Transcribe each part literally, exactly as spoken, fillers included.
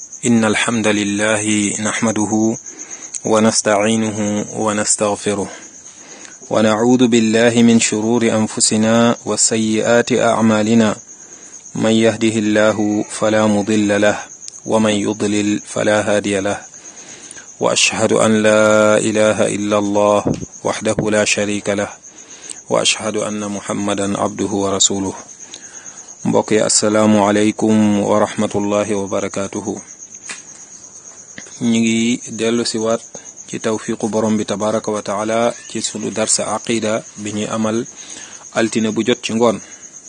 إن الحمد لله نحمده ونستعينه ونستغفره ونعوذ بالله من شرور أنفسنا وسيئات أعمالنا من يهده الله فلا مضل له ومن يضلل فلا هادي له وأشهد أن لا إله إلا الله وحده لا شريك له وأشهد أن محمدا عبده ورسوله mbokk yi assalaamu aleykum wa rahmatullahi wa barakatuhu ñu ngi dellu si waat ci tawfiqu borom bi tabaraka wa taala ci sunu darsa aqida bi ñuy amal altine bu jot ci ngoon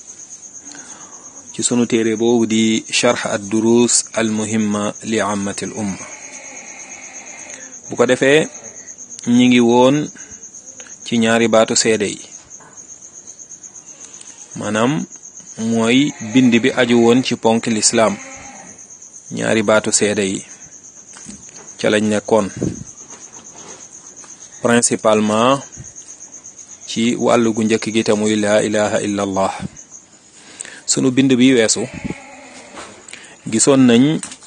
ci sunu téere boobu di charx ad durus al muhimma li ammati al umma bu ko defee ñi ngi woon ci ñaari baatu seede yi maanaam mooy bind bi aju woon ci ponk lislaam ñaari baatu seede yi ca lañ nekkoon principalement ci wàllu gu njëkk gi te muy laa ilaha illa allah sunu bind bi weesu gisoon nañ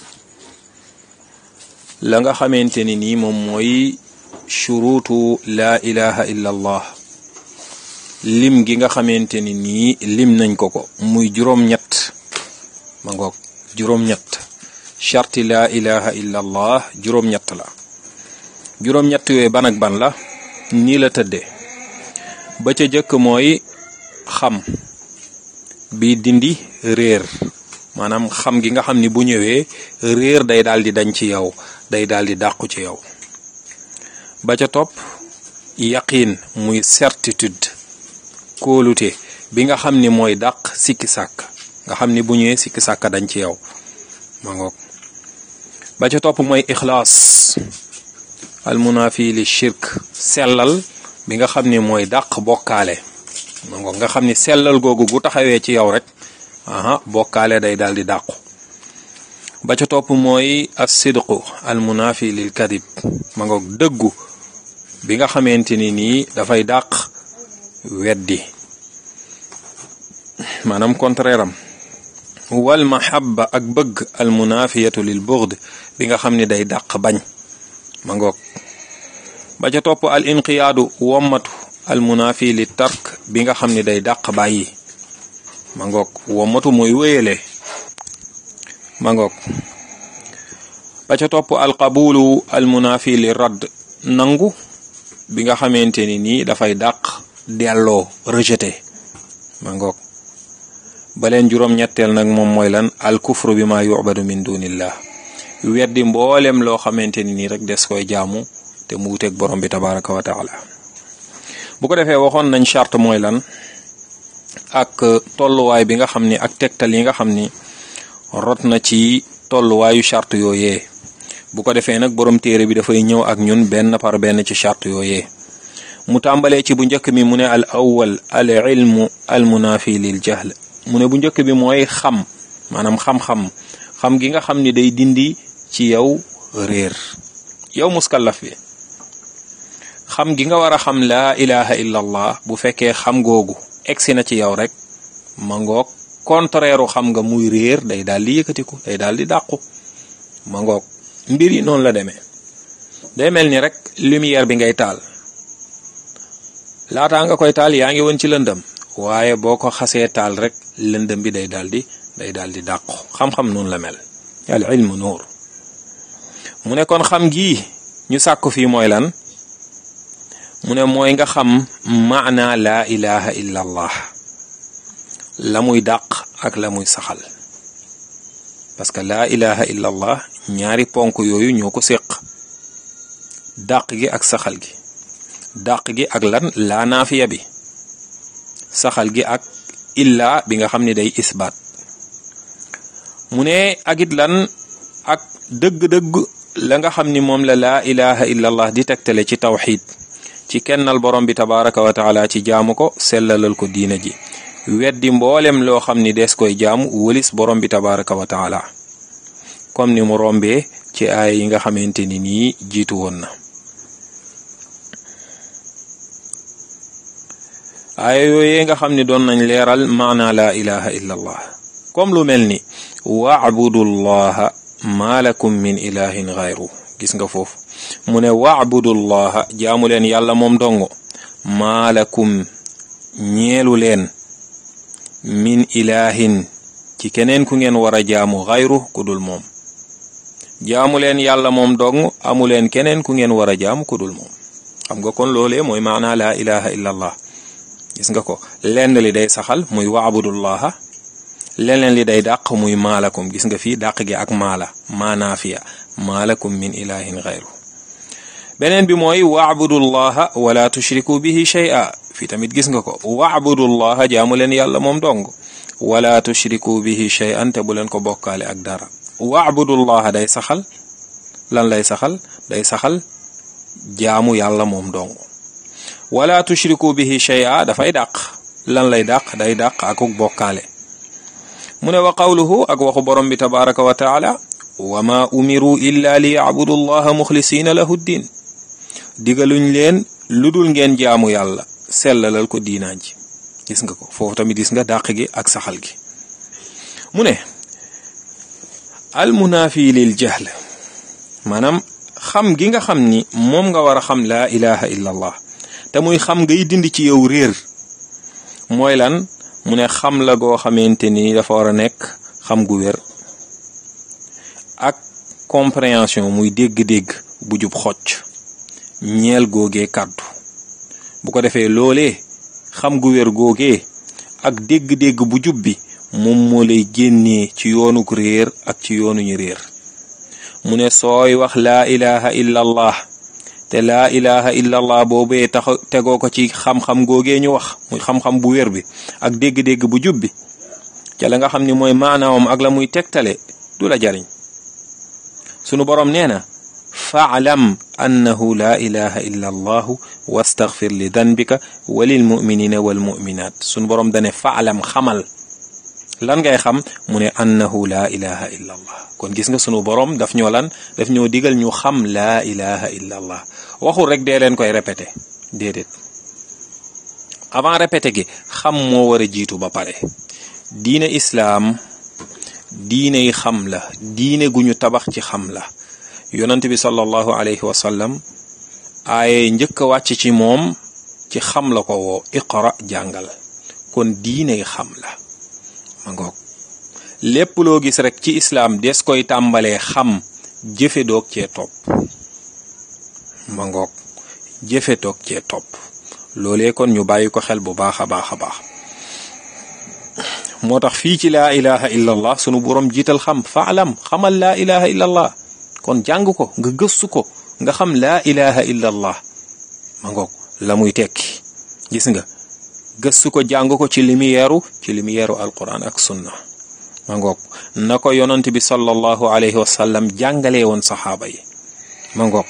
la nga xamante ni nii moom mooy shuruutu laa ilaha illa allah lim gi nga xamante ni nii lim nañ ko ko muy juróom-ñett ma ngoog juróom-ñett charti laa ilaha illa allah juróom-ñett la juróom-ñett yooyu ban ak ban la nii la tëddee ba ca jëkk mooy xam bi dindi réer maanaam xam gi nga xam ni bu ñëwee réer day daal di dañ ci yow day daal di dàqu ci yow ba ca topp yaqiin muy certitude kóolute bi nga xam ni mooy dàq sikki sàkk nga xam ni bu ñëwee sikki sàkk dañ ci yow ma ngoog ba ca topp mooy ixlaas almunafi li shirk sellal bi nga xam ni mooy dàq bokkaale ma ngoog nga xam ni sellal googu gu taxawee ci yow rek aha bokkaale day daal di dàqu ba ca topp mooy as-sidqu almunafi lil kadib ma ngoog dëggu bi nga xamante ni nii dafay dàq weddi maanaam contraire am wal mahabba ak bëgg al munafiyatu lil bughd bi nga xam ni day dàq bañ ma ngoog ba ca topp al inqiyaadu wommatu al munafi li tark bi nga xam ni day dàq bàyyi ma ngoog wommatu mooy wéyale ma ngoog ba ca topp al qabulu al munafi li radd nangu bi nga xamante ni nii dafay dàq delloo rejeté ma ngoog baleen juróom-ñetteel nag moom mooy lan al kufru bi ma yu'badu min dunillah weddi mboolem loo xamante ni nii rek des koy jaamu te mu wuteeg borom bi tabaraka wa taala bu ko defee waxoon nañ charte mooy lan ak tolluwaay bi nga xam ni ak tegtal yi nga xam ni rot na ci tolluwaayu charte yooyee bu ko defee nag borom téere bi dafay ñëw ak ñun benn par benn ci charte yooyee mu tàmbalee ci bu njëkk mi mu ne al awwal al ilmu al munafi lil jahl mu ne bu njëkk bi mooy xam maanaam xam-xam xam gi nga xam ni day dindi ci yow réer yow muskallaf bi xam gi nga war a xam laa ilaha illa allah bu fekkee xam googu egsi na ci yow rek ma ngoog contraire xam nga muy réer day daal di yëkkatiku day daal di dàqu ma ngoog mbir yi noonu la demee day mel ni rek lumière bi ngay taal laataa nga koy taal yaa ngi woon ci lëndëm waaye boo ko xasee taal rek lëndëm bi day daldi day daldi dàqu xam-xam noonu la mel al ilmu nuur mu ne kon xam gi ñu sàkku fii mooy lan mu ne mooy nga xam maana laa ilaha illa allah la muy dàq ak la muy saxal parce que laa ilaha illa allah ñaari ponk yooyu ñoo ko séq dàq gi ak saxal gi dàq gi ak lan laa naafiya bi saxal gi ak illa bi nga xam ni day isbaat mu ne ak it lan ak dëgg-dëgg la nga xam ni moom la laa ilaha illa allah di tegtale ci tawxid ci kennal borom bi tabaraka wa taala ci jaamu ko sellalal ko diina ji weddi mboolem loo xam ni des koy jaamu wëlis borom bi tabaraka wa taala comme ni mu rombee ci aaya yi nga xamante ni nii jiitu woon na aaya yooyee nga xam ni doon nañ leeral maana la ilaha illa allah comme lu mel ni wa'budu llaha ma lakum min ilahin ghayru gis nga foofu mu ne wa'budullaha jaamu leen yàlla moom dongo ma lakum ñeelu leen min ilahin ci keneen ku ngeen war a jaamu ghayru ku dul moom jaamu leen yàlla moom dong amu leen keneen ku ngeen war a jaamu ku dul moom xam nga kon loolee mooy maanaa laa ilaha illa allah gis nga ko lenn li day saxal muy waabudullaha leneen li day dàq muy maalakum gis nga fii dàq gi ak maala maanaafiya maalakum min ilahin ghayru beneen bi mooy waabudullaha wala tushriku bihi shay'a fii tamit gis nga ko waabudullaha jaamu leen yàlla moom dong wala tushriku bihi shay'an te bu leen ko bokkaale ak dara waabudullaha day saxal lan lay saxal day saxal jaamu yàlla moom dong wala tushriku bihi shay'a dafay dàq lan lay dàq day dàq akuk bokkaale mu ne wa qawluhu ak waxu borom bi tabaraka wa taala wa ma umiru illa li ya'budu allaha muxlisina lahu ddin digaluñ leen lu dul ngeen jaamu yàlla sellalal ko diinaan ji gis nga ko foofu tamit gis nga dàq gi ak saxal gi mu ne al munaafi lil jahl maanaam xam gi nga xam ni moom nga war a xam laa ilaha illa allah te muy xam ngay dindi ci yow réer mooy lan mu ne xam la goo xamante ni dafa war a nekk xam gu wér ak compréhension muy dégg-dégg bu jub xocc ñeel googee kàddu bu ko defee loolee xam gu wér googee ak dégg-dégg bu jub bi moom moo lay génnee ci yoonu réer ak ci yoonu ñu réer mu ne sooy wax laa ilaha illa allah te laa ilaha illa allah boobee tax tegoo ko ci xam-xam googee ñu wax muy xam-xam bu wér bi ak dégg-dégg bu jub bi ca la nga xam ni mooy maanaawam ak la muy tegtale du la jariñ sunu borom nee na fa'lam annahu laa ilaha illa allahu wastaghfir li danbika wa lil mu'minina wal mu'minat sunu borom dane fa'lam xamal lan ngay xam mu ne annahu laa ilaha illa allah kon gis nga sunu borom daf ñoo lan daf ñoo digal ñu xam laa ilaha illa allah waxul rek dee leen koy répété déedéet avant répété gi xam moo war a jiitu ba pare diine islaam diine yi xam la diine gu ñu tabax ci xam la yonent bi sallallahu alayhi wa sallam aaye njëkk a wàcc ci moom ci xam la ko woo iqra jàngal kon diine yi xam la ma ngoog lépp loo gis rek ci islaam des koy tàmbalee xam jëfe doog cee topp ma ngoog jëfe doog cee topp loolee kon ñu bàyyi ko xel bu baax a baax a baax moo tax fii ci laa ilaha illa allah sunu boroom jiital xam faalam xamal laa ilaha illa allah kon jàng ko nga gëstu ko nga xam laa ilaha illa allah ma ngoog la muy tekki gis nga gëstu ko jàng ko ci limiyeeru ci limiyeeru alquran ak sunna ma ngoog na ko yonent bi sallallahu alayhi wa sallam jàngalee woon saxaaba yi ma ngoog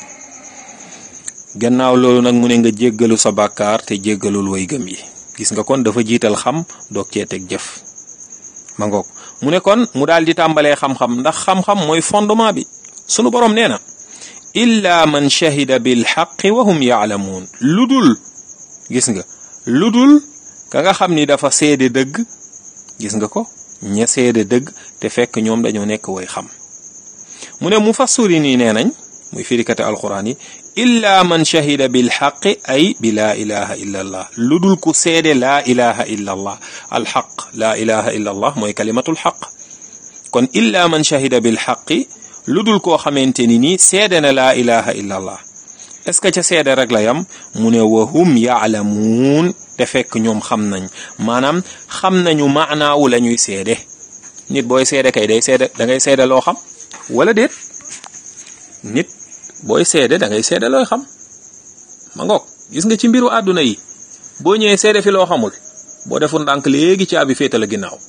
gannaaw loolu nag mu ne nga jéggalu sa bàkkaar te jéggalul way gëm yi gis nga kon dafa jiital xam doog cee teg jëf ma ngoog mu ne kon mu daal di tàmbalee xam-xam ndax xam-xam mooy fondement bi sunu borom nee na illa man shahida bil haqqi wa hum ya'lamun ludul gis nga ludul ka nga xam ni dafa seede dëgg gis nga ko ña seede dëgg te fekk ñoom dañoo nekk way xam mu ne mufassiri nii nee nañ muy firikate alquran yi illa man shahida bil haqqi ay bi laa ilaha illa allah ludul ku seede laa ilaha illa allah alxaq laa ilaha illa allah mooy kalimatul xaq kon illa man shahida bil haqqi ludul koo xamante ni nii seede na laa ilaha illa allah est-ce que ca seede rek la yam mu ne wahum yaalamuun te fekk ñoom xam nañ maanaam xam nañu maanaawu la ñuy seede nit booy seede kay day seede da ngay seede loo xam wala déet nit booy seede da ngay seede looy xam ma ngoog gis nga ci mbiru àdduna yi boo ñëwee seede fi loo xamul boo deful ndànk léegi caabi féete la ginnaaw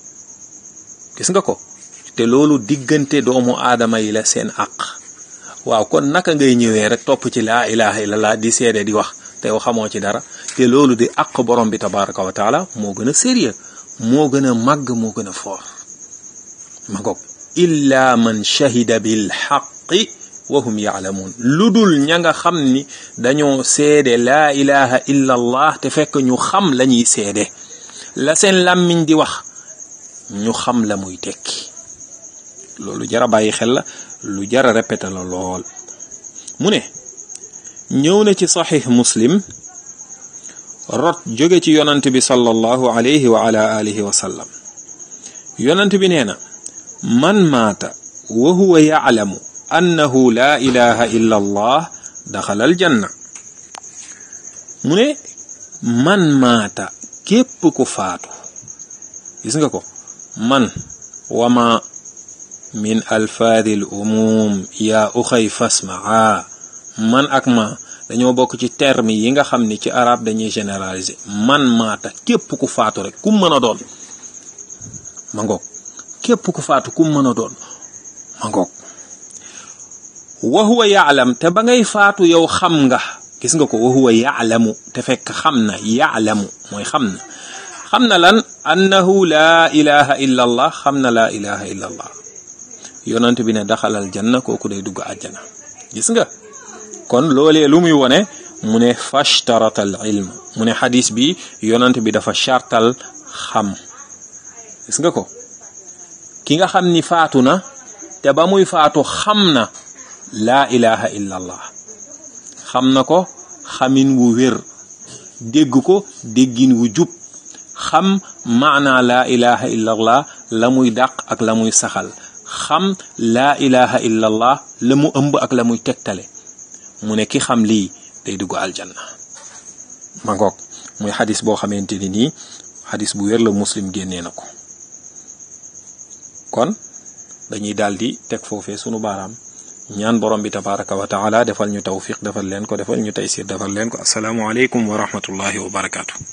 gis nga ko te loolu diggante doomu aadama yi la seen àq waaw kon naka ngay ñëwee rek topp ci laa ilaha illallah di seede di wax te yow xamoo ci dara te loolu di àq borom bi tabaraka wa taala moo gën a sérieux moo gën a màgg moo gën a foor ma ngoog illa man shahida bil haqqi wa hum ya'lamun ludul ña nga xam ni dañoo seede laa ilaha illallah te fekk ñu xam la ñuy seede la seen làmmiñ di wax ñu xam la muy tekki loolu jara bàyyi xel la, lu jara répété la lool. mu ne ñëw na ci saxiix muslim rot jóge ci yonant bi sallallahu alayhi wa ala alihi wa sallam, yonant bi nee na man maata wa huwa ya'lamu annahu la ilaha illa allah daxala aljanna. mu ne man maata képp ku faatu, gis nga ko, man wama min alfaadil umum yaa uxay fasmaa, man ak ma dañoo bokk ci terme yi nga xam ni ci arab dañuy généraliser. man maata képp ku faatu rek kum mën a doon, ma ngoog, képp ku faatu kum mën a doon, ma ngoog. wa huwa ya'lam, te ba ngay faatu yow xam nga, gis nga ko, wa huwa ya'lamu, te fekk xam na, ya'lamu mooy xam na, xam na lan, annahu laa ilaha illa allah, xam na laa ilaha illa allah. yonent bi ne daxalal janna, kooku day dugg àjjana. gis nga kon loolee lu muy wone, mu ne fashtaratal ilm, mu ne xadis bi yonent bi dafa chartal xam. gis nga ko, ki nga xam ni faatu na te ba muy faatu xam na laa ilaha illa allah, xam na ko xamin wu wér, dégg ko déggin wu jub, xam maana laa ilaha illa allah la muy dàq ak la muy saxal, xam laa ilaha illa allah la mu ëmb ak la muy tegtale. mu ne ki xam lii day dugg aljanna. ma ngoog, muy xadis boo xamante ni nii xadis bu wér la, muslim génnee na ko. kon dañuy daal di teg foofee sunu baaraam, ñaan borom bi tabaraka wa taala defal ñu tawfiq, defal leen ko, defal ñu taysir, defal leen ko. asalaamu aleykum wa rahmatullahi wa barakaatu.